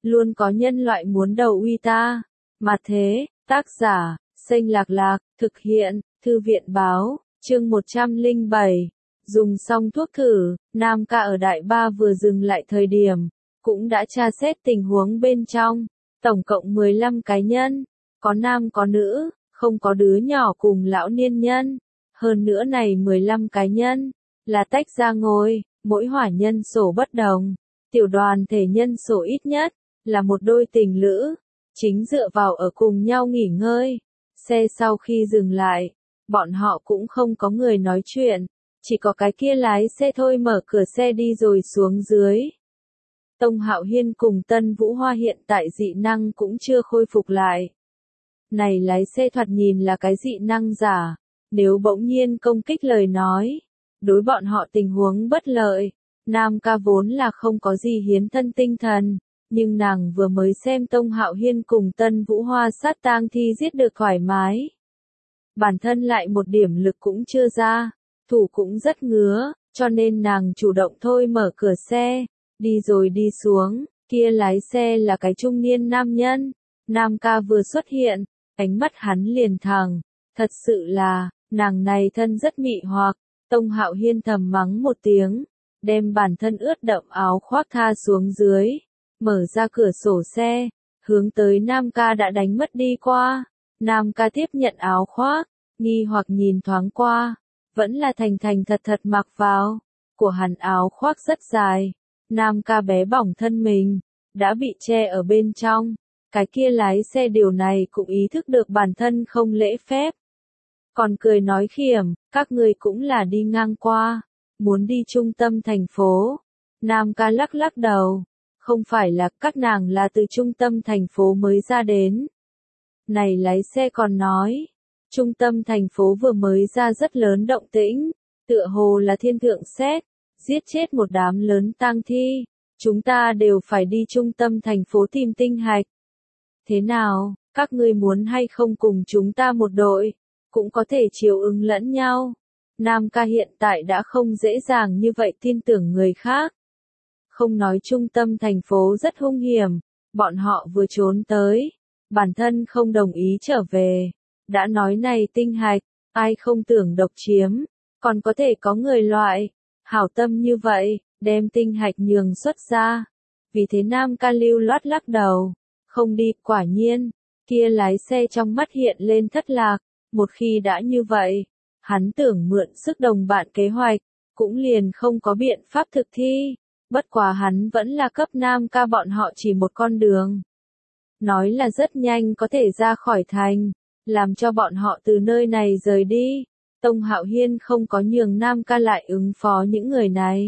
luôn có nhân loại muốn đầu uy ta. Mà thế, tác giả, Xanh Lạc Lạc, thực hiện, Thư viện Báo, chương 107. Dùng xong thuốc thử, Nam ca ở Đại Ba vừa dừng lại thời điểm, cũng đã tra xét tình huống bên trong. Tổng cộng 15 cá nhân, có nam có nữ, không có đứa nhỏ cùng lão niên nhân. Hơn nữa này 15 cá nhân, là tách ra ngồi, mỗi hỏa nhân số bất đồng. Tiểu đoàn thể nhân số ít nhất, là một đôi tình lữ, chính dựa vào ở cùng nhau nghỉ ngơi. Xe sau khi dừng lại, bọn họ cũng không có người nói chuyện, chỉ có cái kia lái xe thôi mở cửa xe đi rồi xuống dưới. Tông Hạo Hiên cùng Tân Vũ Hoa hiện tại dị năng cũng chưa khôi phục lại. Này lái xe thoạt nhìn là cái dị năng giả, nếu bỗng nhiên công kích lời nói, đối bọn họ tình huống bất lợi. Nam ca vốn là không có gì hiến thân tinh thần, nhưng nàng vừa mới xem Tông Hạo Hiên cùng Tân Vũ Hoa sát tang thi giết được thoải mái. Bản thân lại một điểm lực cũng chưa ra, thủ cũng rất ngứa, cho nên nàng chủ động thôi mở cửa xe, đi rồi đi xuống, kia lái xe là cái trung niên nam nhân. Nam ca vừa xuất hiện, ánh mắt hắn liền thẳng, thật sự là, nàng này thân rất mị hoặc. Tông Hạo Hiên thầm mắng một tiếng, đem bản thân ướt đẫm áo khoác tha xuống dưới, mở ra cửa sổ xe, hướng tới Nam ca đã đánh mất đi qua. Nam ca tiếp nhận áo khoác, nghi hoặc nhìn thoáng qua, vẫn là thành thành thật thật mặc vào. Của hắn áo khoác rất dài, Nam ca bé bỏng thân mình, đã bị che ở bên trong. Cái kia lái xe điều này cũng ý thức được bản thân không lễ phép. Còn cười nói khiểm, các người cũng là đi ngang qua, muốn đi trung tâm thành phố. Nam ca lắc lắc đầu, không phải là các nàng là từ trung tâm thành phố mới ra đến. Này lái xe còn nói, trung tâm thành phố vừa mới ra rất lớn động tĩnh, tựa hồ là thiên thượng xét, giết chết một đám lớn tang thi, chúng ta đều phải đi trung tâm thành phố tìm tinh hạch. Thế nào, các ngươi muốn hay không cùng chúng ta một đội, cũng có thể chiều ứng lẫn nhau. Nam ca hiện tại đã không dễ dàng như vậy tin tưởng người khác. Không nói trung tâm thành phố rất hung hiểm, bọn họ vừa trốn tới, bản thân không đồng ý trở về. Đã nói này tinh hạch, ai không tưởng độc chiếm, còn có thể có người loại, hảo tâm như vậy, đem tinh hạch nhường xuất ra. Vì thế Nam ca lưu loát lắc đầu, không đi. Quả nhiên, kia lái xe trong mắt hiện lên thất lạc. Một khi đã như vậy, hắn tưởng mượn sức đồng bạn kế hoạch, cũng liền không có biện pháp thực thi. Bất quá hắn vẫn là cấp Nam ca bọn họ chỉ một con đường. Nói là rất nhanh có thể ra khỏi thành, làm cho bọn họ từ nơi này rời đi. Tông Hạo Hiên không có nhường Nam ca lại ứng phó những người này.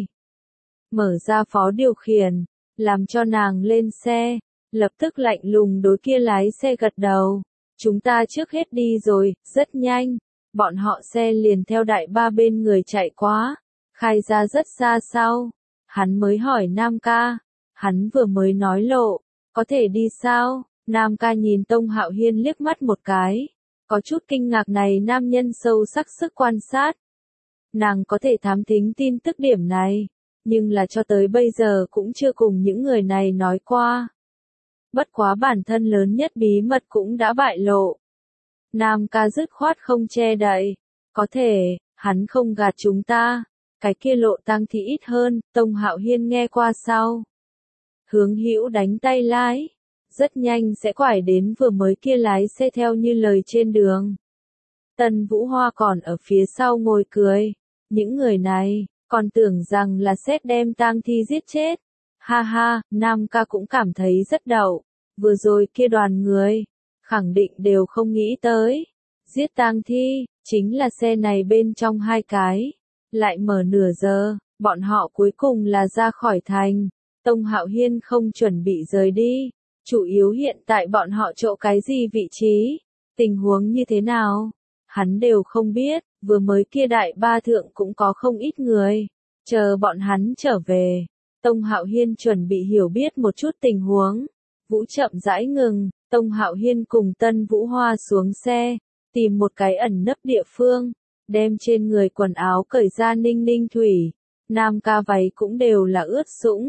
Mở ra phó điều khiển, làm cho nàng lên xe, lập tức lạnh lùng đối kia lái xe gật đầu. Chúng ta trước hết đi rồi, rất nhanh, bọn họ xe liền theo Đại Ba bên người chạy quá, khai ra rất xa sau. Hắn mới hỏi Nam ca, hắn vừa mới nói lộ, có thể đi sao? Nam ca nhìn Tông Hạo Hiên liếc mắt một cái, có chút kinh ngạc này nam nhân sâu sắc sức quan sát. Nàng có thể thám thính tin tức điểm này, nhưng là cho tới bây giờ cũng chưa cùng những người này nói qua. Bất quá bản thân lớn nhất bí mật cũng đã bại lộ. Nam ca dứt khoát không che đậy, có thể, hắn không gạt chúng ta, cái kia lộ tang thì ít hơn. Tông Hạo Hiên nghe qua sau, hướng hữu đánh tay lái, rất nhanh sẽ quải đến vừa mới kia lái xe theo như lời trên đường. Tân Vũ Hoa còn ở phía sau ngồi cười, những người này, còn tưởng rằng là xét đem tang thi giết chết. Ha ha, Nam ca cũng cảm thấy rất đậu, vừa rồi kia đoàn người, khẳng định đều không nghĩ tới. Giết tang thi, chính là xe này bên trong hai cái, lại mở nửa giờ, bọn họ cuối cùng là ra khỏi thành. Tông Hạo Hiên không chuẩn bị rời đi, chủ yếu hiện tại bọn họ chỗ cái gì vị trí, tình huống như thế nào, hắn đều không biết. Vừa mới kia Đại Ba thượng cũng có không ít người, chờ bọn hắn trở về. Tông Hạo Hiên chuẩn bị hiểu biết một chút tình huống. Vũ chậm rãi ngừng, Tông Hạo Hiên cùng Tân Vũ Hoa xuống xe, tìm một cái ẩn nấp địa phương, đem trên người quần áo cởi ra ninh ninh thủy. Nam ca váy cũng đều là ướt sũng,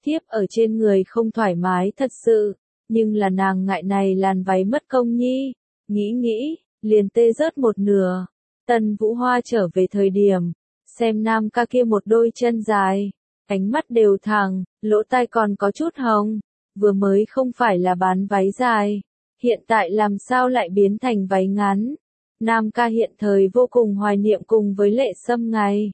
Thiếp ở trên người không thoải mái thật sự, nhưng là nàng ngại này làn váy mất công nhi. Nghĩ, liền tê rớt một nửa. Tần Vũ Hoa trở về thời điểm, xem Nam ca kia một đôi chân dài, ánh mắt đều thẳng, lỗ tai còn có chút hồng, vừa mới không phải là bán váy dài, hiện tại làm sao lại biến thành váy ngắn. Nam ca hiện thời vô cùng hoài niệm cùng với Lệ Sâm ngày.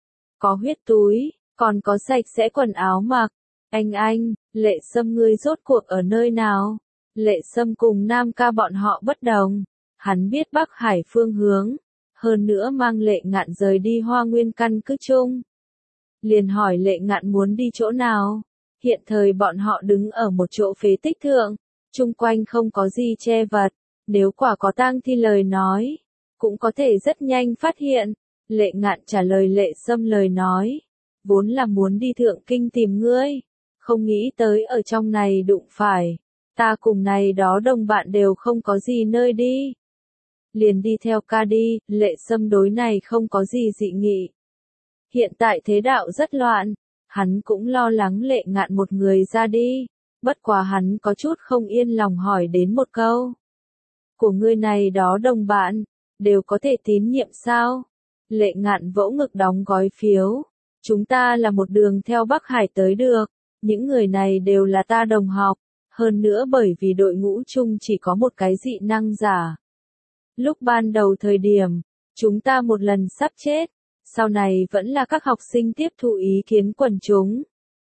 Có huyết túi, còn có sạch sẽ quần áo mặc. Anh, Lệ Sâm ngươi rốt cuộc ở nơi nào? Lệ Sâm cùng Nam ca bọn họ bất đồng. Hắn biết Bắc Hải phương hướng, hơn nữa mang Lệ Ngạn rời đi Hoa Nguyên căn cứ chung. Liền hỏi Lệ Ngạn muốn đi chỗ nào? Hiện thời bọn họ đứng ở một chỗ phế tích thượng, chung quanh không có gì che vật, nếu quả có tang thi lời nói, cũng có thể rất nhanh phát hiện. Lệ Ngạn trả lời Lệ Sâm lời nói, vốn là muốn đi Thượng Kinh tìm ngươi, không nghĩ tới ở trong này đụng phải, ta cùng này đó đồng bạn đều không có gì nơi đi. Liền đi theo ca đi, Lệ Sâm đối này không có gì dị nghị. Hiện tại thế đạo rất loạn, hắn cũng lo lắng Lệ Ngạn một người ra đi, bất quá hắn có chút không yên lòng hỏi đến một câu. Của ngươi này đó đồng bạn, đều có thể tín nhiệm sao? Lệ Ngạn vỗ ngực đóng gói phiếu. Chúng ta là một đường theo Bắc Hải tới được, những người này đều là ta đồng học, hơn nữa bởi vì đội ngũ chung chỉ có một cái dị năng giả. Lúc ban đầu thời điểm, chúng ta một lần sắp chết, sau này vẫn là các học sinh tiếp thu ý kiến quần chúng.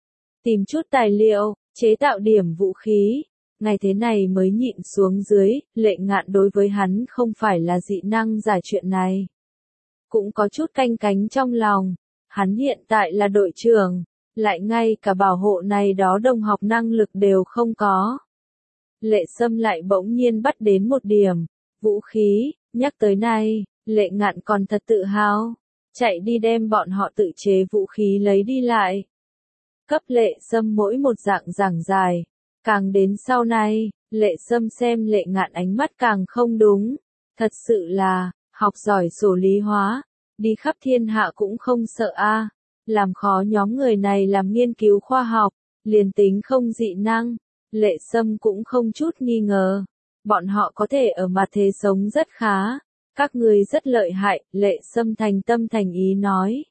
Tìm chút tài liệu, chế tạo điểm vũ khí, ngày thế này mới nhịn xuống dưới. Lệ Ngạn đối với hắn không phải là dị năng giả chuyện này, cũng có chút canh cánh trong lòng. Hắn hiện tại là đội trưởng, lại ngay cả bảo hộ này đó đồng học năng lực đều không có. Lệ Sâm lại bỗng nhiên bắt đến một điểm, vũ khí, nhắc tới này, Lệ Ngạn còn thật tự hào, chạy đi đem bọn họ tự chế vũ khí lấy đi lại. Cấp Lệ Sâm mỗi một dạng giảng dài, càng đến sau này, Lệ Sâm xem Lệ Ngạn ánh mắt càng không đúng, thật sự là, học giỏi số lý hóa, đi khắp thiên hạ cũng không sợ a, làm khó nhóm người này làm nghiên cứu khoa học, liền tính không dị năng, Lệ Sâm cũng không chút nghi ngờ, bọn họ có thể ở mặt thế sống rất khá, các người rất lợi hại. Lệ Sâm thành tâm thành ý nói.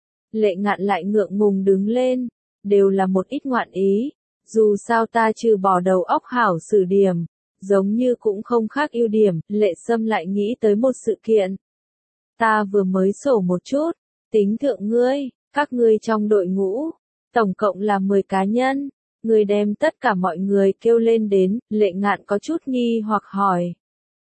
Lệ Ngạn lại ngượng ngùng đứng lên, đều là một ít ngoạn ý, dù sao ta trừ bỏ đầu óc hảo xử điểm, giống như cũng không khác ưu điểm. Lệ Sâm lại nghĩ tới một sự kiện. Ta vừa mới sổ một chút, tính thượng ngươi, các ngươi trong đội ngũ, tổng cộng là 10 cá nhân, ngươi đem tất cả mọi người kêu lên đến. Lệ Ngạn có chút nghi hoặc hỏi.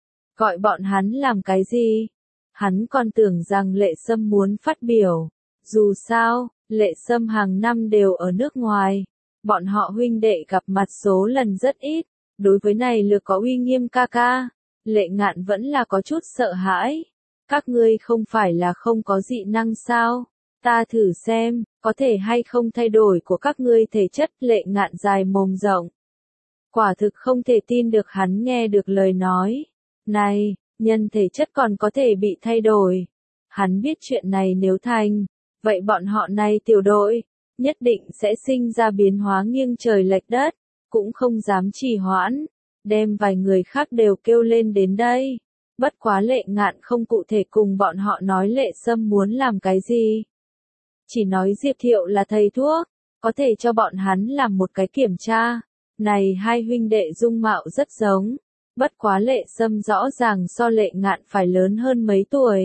Gọi bọn hắn làm cái gì? Hắn còn tưởng rằng Lệ Sâm muốn phát biểu. Dù sao, Lệ Sâm hàng năm đều ở nước ngoài, bọn họ huynh đệ gặp mặt số lần rất ít, đối với này lược có uy nghiêm ca ca, Lệ Ngạn vẫn là có chút sợ hãi. Các ngươi không phải là không có dị năng sao? Ta thử xem, có thể hay không thay đổi của các ngươi thể chất. Lệ Ngạn dài mồm rộng. Quả thực không thể tin được hắn nghe được lời nói. Này, nhân thể chất còn có thể bị thay đổi. Hắn biết chuyện này nếu thành, vậy bọn họ này tiểu đội, nhất định sẽ sinh ra biến hóa nghiêng trời lệch đất, cũng không dám trì hoãn, đem vài người khác đều kêu lên đến đây. Bất quá Lệ Ngạn không cụ thể cùng bọn họ nói Lệ Sâm muốn làm cái gì. Chỉ nói Diệp Thiệu là thầy thuốc, có thể cho bọn hắn làm một cái kiểm tra. Này hai huynh đệ dung mạo rất giống, bất quá Lệ Sâm rõ ràng so Lệ Ngạn phải lớn hơn mấy tuổi.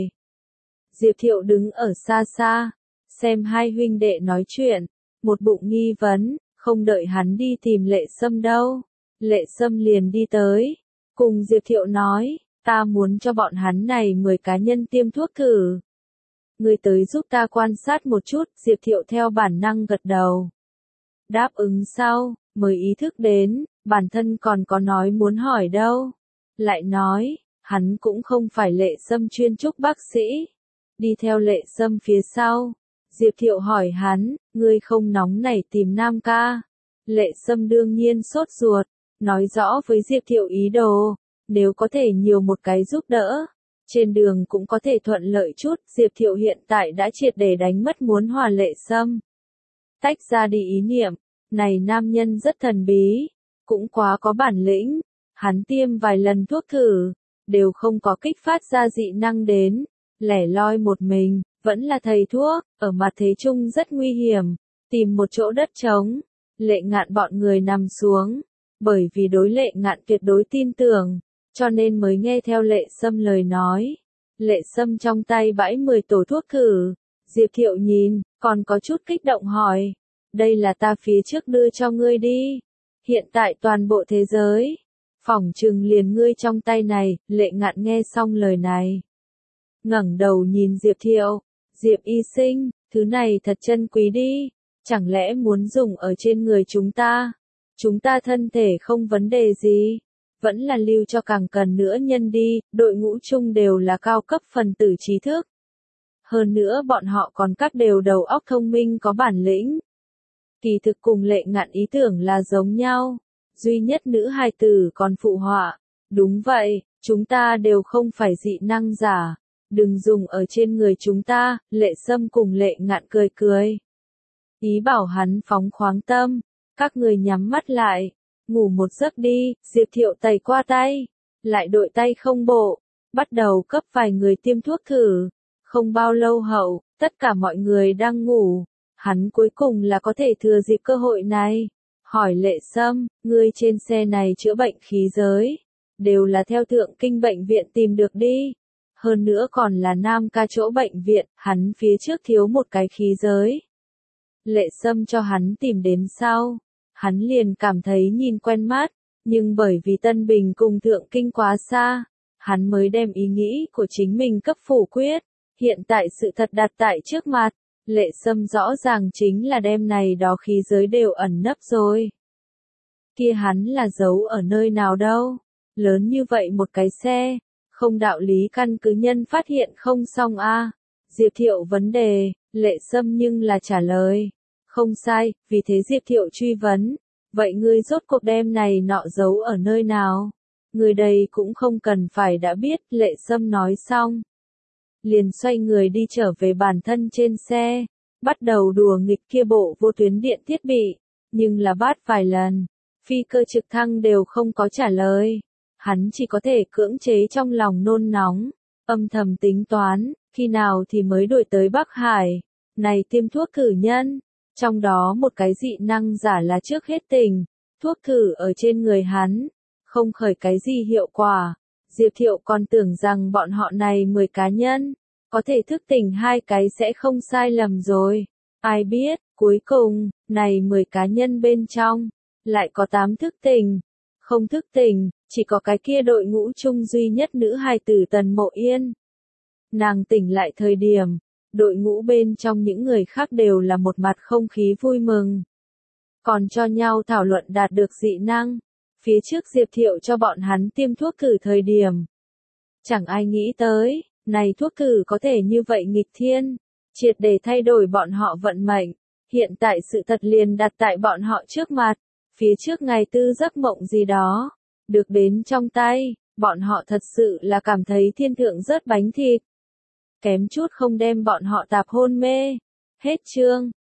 Diệp Thiệu đứng ở xa xa, xem hai huynh đệ nói chuyện, một bụng nghi vấn, không đợi hắn đi tìm Lệ Sâm đâu. Lệ Sâm liền đi tới, cùng Diệp Thiệu nói, ta muốn cho bọn hắn này 10 cá nhân tiêm thuốc thử. Người tới giúp ta quan sát một chút. Diệp Thiệu theo bản năng gật đầu. Đáp ứng sau, mới ý thức đến, bản thân còn có nói muốn hỏi đâu. Lại nói, hắn cũng không phải Lệ Sâm chuyên trúc bác sĩ. Đi theo Lệ Sâm phía sau, Diệp Thiệu hỏi hắn, ngươi không nóng nảy tìm Nam ca. Lệ Sâm đương nhiên sốt ruột, nói rõ với Diệp Thiệu ý đồ, nếu có thể nhiều một cái giúp đỡ, trên đường cũng có thể thuận lợi chút. Diệp Thiệu hiện tại đã triệt để đánh mất muốn hòa Lệ Sâm tách ra đi ý niệm, Này nam nhân rất thần bí, cũng quá có bản lĩnh, hắn tiêm vài lần thuốc thử, đều không có kích phát ra dị năng đến, lẻ loi một mình, vẫn là thầy thuốc, ở mặt thế chung rất nguy hiểm, tìm một chỗ đất trống, Lệ Ngạn bọn người nằm xuống, bởi vì đối Lệ Ngạn tuyệt đối tin tưởng, cho nên mới nghe theo Lệ Sâm lời nói. Lệ Sâm trong tay bãi 10 tổ thuốc thử, Diệp Thiệu nhìn, còn có chút kích động hỏi, đây là ta phía trước đưa cho ngươi đi, hiện tại toàn bộ thế giới, phỏng chừng liền ngươi trong tay này. Lệ Ngạn nghe xong lời này, ngẩng đầu nhìn Diệp Thiệu, Diệp y sinh, thứ này thật chân quý đi, chẳng lẽ muốn dùng ở trên người chúng ta? Chúng ta thân thể không vấn đề gì, vẫn là lưu cho càng cần nữa nhân đi, đội ngũ chung đều là cao cấp phần tử trí thức. Hơn nữa bọn họ còn các đều đầu óc thông minh có bản lĩnh. Kỳ thực cùng Lệ Ngạn ý tưởng là giống nhau, duy nhất nữ hài tử còn phụ họa, đúng vậy, chúng ta đều không phải dị năng giả, đừng dùng ở trên người chúng ta. Lệ Sâm cùng Lệ Ngạn cười cười, ý bảo hắn phóng khoáng tâm, các người nhắm mắt lại, ngủ một giấc đi. Diệp Thiệu tẩy qua tay, lại đội tay không bộ, bắt đầu cấp vài người tiêm thuốc thử. Không bao lâu hậu, tất cả mọi người đang ngủ, hắn cuối cùng là có thể thừa dịp cơ hội này, hỏi Lệ Sâm, ngươi trên xe này chữa bệnh khí giới, đều là theo Thượng Kinh bệnh viện tìm được đi, hơn nữa còn là Nam Ca chỗ bệnh viện, hắn phía trước thiếu một cái khí giới. Lệ Sâm cho hắn tìm đến sau, hắn liền cảm thấy nhìn quen mắt, nhưng bởi vì Tân Bình cùng Thượng Kinh quá xa, hắn mới đem ý nghĩ của chính mình cấp phủ quyết. Hiện tại sự thật đặt tại trước mặt, Lệ Sâm rõ ràng chính là đem này đó khí giới đều ẩn nấp rồi. Kia hắn là giấu ở nơi nào đâu? Lớn như vậy một cái xe, không đạo lý căn cứ nhân phát hiện không xong a. Diệp Thiệu vấn đề, Lệ Sâm nhưng là trả lời. Không sai, vì thế Diệp Thiệu truy vấn. Vậy ngươi rốt cuộc đem này nọ giấu ở nơi nào? Người đây cũng không cần phải đã biết. Lệ Sâm nói xong, liền xoay người đi trở về bản thân trên xe, bắt đầu đùa nghịch kia bộ vô tuyến điện thiết bị, nhưng là bắt vài lần, phi cơ trực thăng đều không có trả lời. Hắn chỉ có thể cưỡng chế trong lòng nôn nóng, âm thầm tính toán, khi nào thì mới đuổi tới Bắc Hải. Này tiêm thuốc thử nhân, trong đó một cái dị năng giả là trước hết tình, thuốc thử ở trên người hắn, không khởi cái gì hiệu quả. Diệp Thiệu còn tưởng rằng bọn họ này 10 cá nhân, có thể thức tỉnh 2 cái sẽ không sai lầm rồi. Ai biết, cuối cùng, này 10 cá nhân bên trong, lại có 8 thức tỉnh. Không thức tỉnh, chỉ có cái kia đội ngũ chung duy nhất nữ hài tử Tần Mộ Yên. Nàng tỉnh lại thời điểm, đội ngũ bên trong những người khác đều là một mặt không khí vui mừng. Còn cho nhau thảo luận đạt được dị năng. Phía trước Diệp Thiệu cho bọn hắn tiêm thuốc thử thời điểm. Chẳng ai nghĩ tới, này thuốc thử có thể như vậy nghịch thiên, triệt để thay đổi bọn họ vận mệnh. Hiện tại sự thật liền đặt tại bọn họ trước mặt, phía trước ngày tư giấc mộng gì đó, được đến trong tay, bọn họ thật sự là cảm thấy thiên thượng rớt bánh thịt. Kém chút không đem bọn họ tạp hôn mê. Hết chương.